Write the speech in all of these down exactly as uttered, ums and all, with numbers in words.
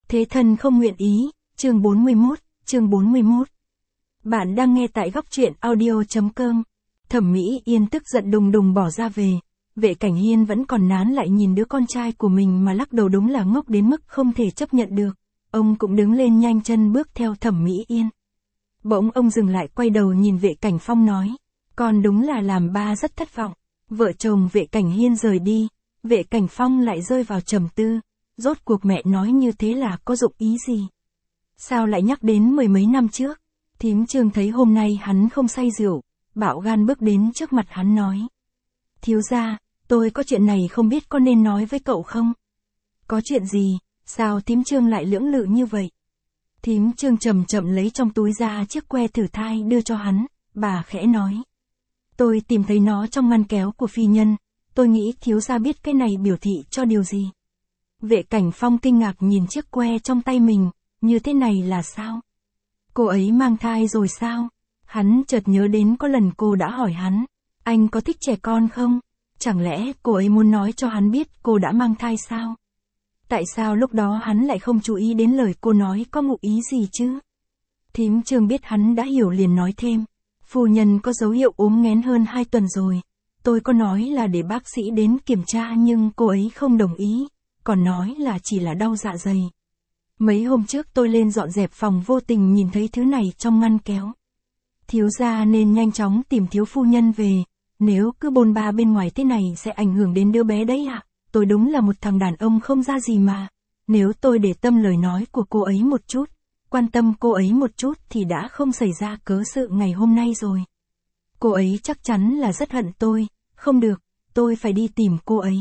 Thế thân không nguyện ý, chương bốn mươi mốt, chương bốn mươi mốt. Bạn đang nghe tại góc truyện audio chấm com. Thẩm Mỹ Yên tức giận đùng đùng bỏ ra về. Vệ Cảnh Hiên vẫn còn nán lại nhìn đứa con trai của mình mà lắc đầu, đúng là ngốc đến mức không thể chấp nhận được. Ông cũng đứng lên nhanh chân bước theo Thẩm Mỹ Yên. Bỗng ông dừng lại, quay đầu nhìn Vệ Cảnh Phong nói, con đúng là làm ba rất thất vọng. Vợ chồng Vệ Cảnh Hiên rời đi, Vệ Cảnh Phong lại rơi vào trầm tư. Rốt cuộc mẹ nói như thế là có dụng ý gì? Sao lại nhắc đến mười mấy năm trước? Thím Trương thấy hôm nay hắn không say rượu, bạo gan bước đến trước mặt hắn nói. Thiếu gia, tôi có chuyện này không biết có nên nói với cậu không? Có chuyện gì, sao thím Trương lại lưỡng lự như vậy? Thím Trương chậm chậm lấy trong túi ra chiếc que thử thai đưa cho hắn, bà khẽ nói. Tôi tìm thấy nó trong ngăn kéo của phi nhân, tôi nghĩ thiếu gia biết cái này biểu thị cho điều gì. Vệ Cảnh Phong kinh ngạc nhìn chiếc que trong tay mình, như thế này là sao? Cô ấy mang thai rồi sao? Hắn chợt nhớ đến có lần cô đã hỏi hắn, anh có thích trẻ con không? Chẳng lẽ cô ấy muốn nói cho hắn biết cô đã mang thai sao? Tại sao lúc đó hắn lại không chú ý đến lời cô nói có ngụ ý gì chứ? Thím Trương biết hắn đã hiểu liền nói thêm, phu nhân có dấu hiệu ốm nghén hơn hai tuần rồi. Tôi có nói là để bác sĩ đến kiểm tra nhưng cô ấy không đồng ý, còn nói là chỉ là đau dạ dày. Mấy hôm trước tôi lên dọn dẹp phòng vô tình nhìn thấy thứ này trong ngăn kéo. Thiếu gia nên nhanh chóng tìm thiếu phu nhân về, nếu cứ bôn ba bên ngoài thế này sẽ ảnh hưởng đến đứa bé đấy ạ. Tôi đúng là một thằng đàn ông không ra gì mà. Nếu tôi để tâm lời nói của cô ấy một chút, quan tâm cô ấy một chút thì đã không xảy ra cớ sự ngày hôm nay rồi. Cô ấy chắc chắn là rất hận tôi, không được, tôi phải đi tìm cô ấy.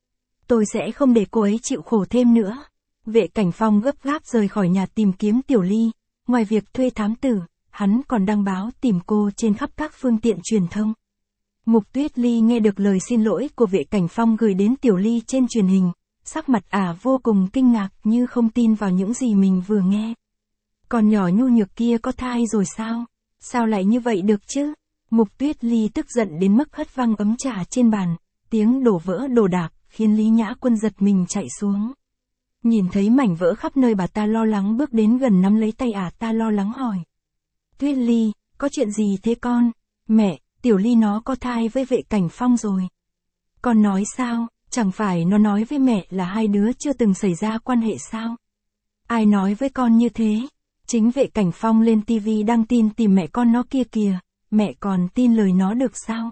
Tôi sẽ không để cô ấy chịu khổ thêm nữa. Vệ Cảnh Phong gấp gáp rời khỏi nhà tìm kiếm Tiểu Ly, ngoài việc thuê thám tử, hắn còn đăng báo tìm cô trên khắp các phương tiện truyền thông. Mục Tuyết Ly nghe được lời xin lỗi của Vệ Cảnh Phong gửi đến Tiểu Ly trên truyền hình, sắc mặt ả vô cùng kinh ngạc như không tin vào những gì mình vừa nghe. Con nhỏ nhu nhược kia có thai rồi sao? Sao lại như vậy được chứ? Mục Tuyết Ly tức giận đến mức hất văng ấm trà trên bàn, tiếng đổ vỡ đồ đạc, khiến Lý Nhã Quân giật mình chạy xuống. Nhìn thấy mảnh vỡ khắp nơi, bà ta lo lắng bước đến gần nắm lấy tay ả ta lo lắng hỏi. Tuyết Ly, có chuyện gì thế con? Mẹ, Tiểu Ly nó có thai với Vệ Cảnh Phong rồi. Con nói sao, chẳng phải nó nói với mẹ là hai đứa chưa từng xảy ra quan hệ sao? Ai nói với con như thế? Chính Vệ Cảnh Phong lên tivi đăng tin tìm mẹ con nó kia kìa, mẹ còn tin lời nó được sao?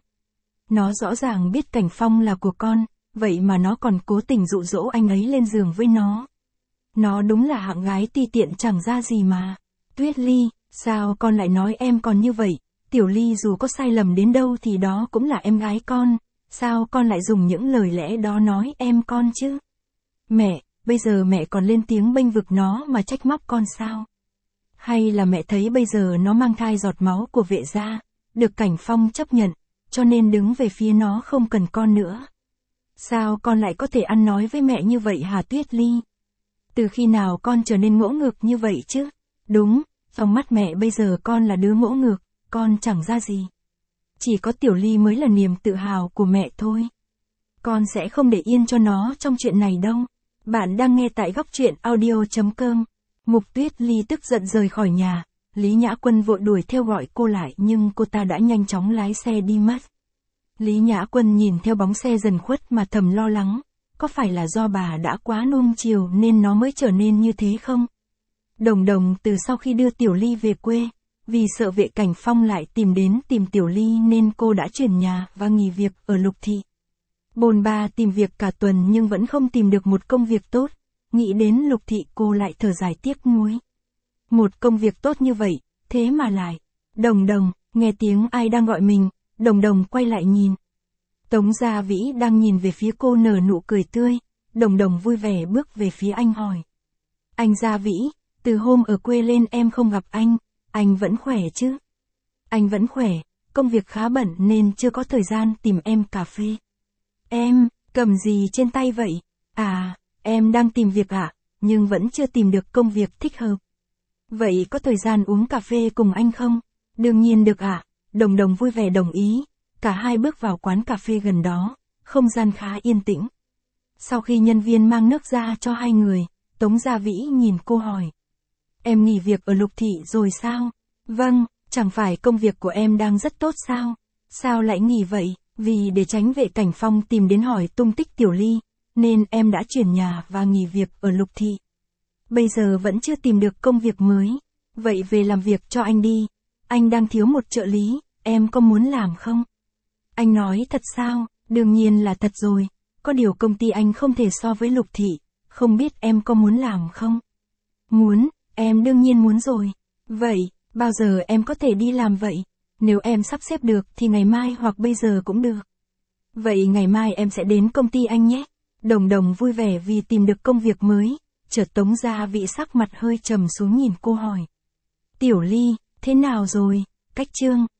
Nó rõ ràng biết Cảnh Phong là của con, vậy mà nó còn cố tình dụ dỗ anh ấy lên giường với nó. Nó đúng là hạng gái ti tiện chẳng ra gì mà. Tuyết Ly, sao con lại nói em còn như vậy? Tiểu Ly dù có sai lầm đến đâu thì đó cũng là em gái con, sao con lại dùng những lời lẽ đó nói em con chứ? Mẹ, bây giờ mẹ còn lên tiếng bênh vực nó mà trách móc con sao? Hay là mẹ thấy bây giờ nó mang thai giọt máu của Vệ gia, được Cảnh Phong chấp nhận, cho nên đứng về phía nó không cần con nữa? Sao con lại có thể ăn nói với mẹ như vậy hả Tuyết Ly? Từ khi nào con trở nên ngỗ ngược như vậy chứ? Đúng, trong mắt mẹ bây giờ con là đứa ngỗ ngược, con chẳng ra gì. Chỉ có Tiểu Ly mới là niềm tự hào của mẹ thôi. Con sẽ không để yên cho nó trong chuyện này đâu. Bạn đang nghe tại góc truyện audio chấm com. Mục Tuyết Ly tức giận rời khỏi nhà, Lý Nhã Quân vội đuổi theo gọi cô lại nhưng cô ta đã nhanh chóng lái xe đi mất. Lý Nhã Quân nhìn theo bóng xe dần khuất mà thầm lo lắng, có phải là do bà đã quá nuông chiều nên nó mới trở nên như thế không? Đồng Đồng từ sau khi đưa Tiểu Ly về quê, vì sợ Vệ Cảnh Phong lại tìm đến tìm Tiểu Ly nên cô đã chuyển nhà và nghỉ việc ở Lục Thị. Bồn ba tìm việc cả tuần nhưng vẫn không tìm được một công việc tốt, nghĩ đến Lục Thị cô lại thở dài tiếc nuối. Một công việc tốt như vậy, thế mà lại. Đồng Đồng, nghe tiếng ai đang gọi mình, Đồng Đồng quay lại nhìn. Tống Gia Vĩ đang nhìn về phía cô nở nụ cười tươi, Đồng Đồng vui vẻ bước về phía anh hỏi. Anh Gia Vĩ, từ hôm ở quê lên em không gặp anh, anh vẫn khỏe chứ? Anh vẫn khỏe, công việc khá bận nên chưa có thời gian tìm em cà phê. Em, cầm gì trên tay vậy? À, em đang tìm việc ạ, à, nhưng vẫn chưa tìm được công việc thích hợp. Vậy có thời gian uống cà phê cùng anh không? Đương nhiên được ạ, à. Đồng Đồng vui vẻ đồng ý. Cả hai bước vào quán cà phê gần đó, không gian khá yên tĩnh. Sau khi nhân viên mang nước ra cho hai người, Tống Gia Vĩ nhìn cô hỏi. Em nghỉ việc ở Lục Thị rồi sao? Vâng, chẳng phải công việc của em đang rất tốt sao? Sao lại nghỉ vậy? Vì để tránh Vệ Cảnh Phong tìm đến hỏi tung tích Tiểu Ly, nên em đã chuyển nhà và nghỉ việc ở Lục Thị. Bây giờ vẫn chưa tìm được công việc mới. Vậy về làm việc cho anh đi. Anh đang thiếu một trợ lý, em có muốn làm không? Anh nói thật sao? Đương nhiên là thật rồi. Có điều công ty anh không thể so với Lục Thị, không biết em có muốn làm không? Muốn, em đương nhiên muốn rồi. Vậy, bao giờ em có thể đi làm vậy? Nếu em sắp xếp được thì ngày mai hoặc bây giờ cũng được. Vậy ngày mai em sẽ đến công ty anh nhé. Đồng Đồng vui vẻ vì tìm được công việc mới. Chợt Tống Gia Vĩ sắc mặt hơi trầm xuống nhìn cô hỏi. Tiểu Ly, thế nào rồi? Cách Trương,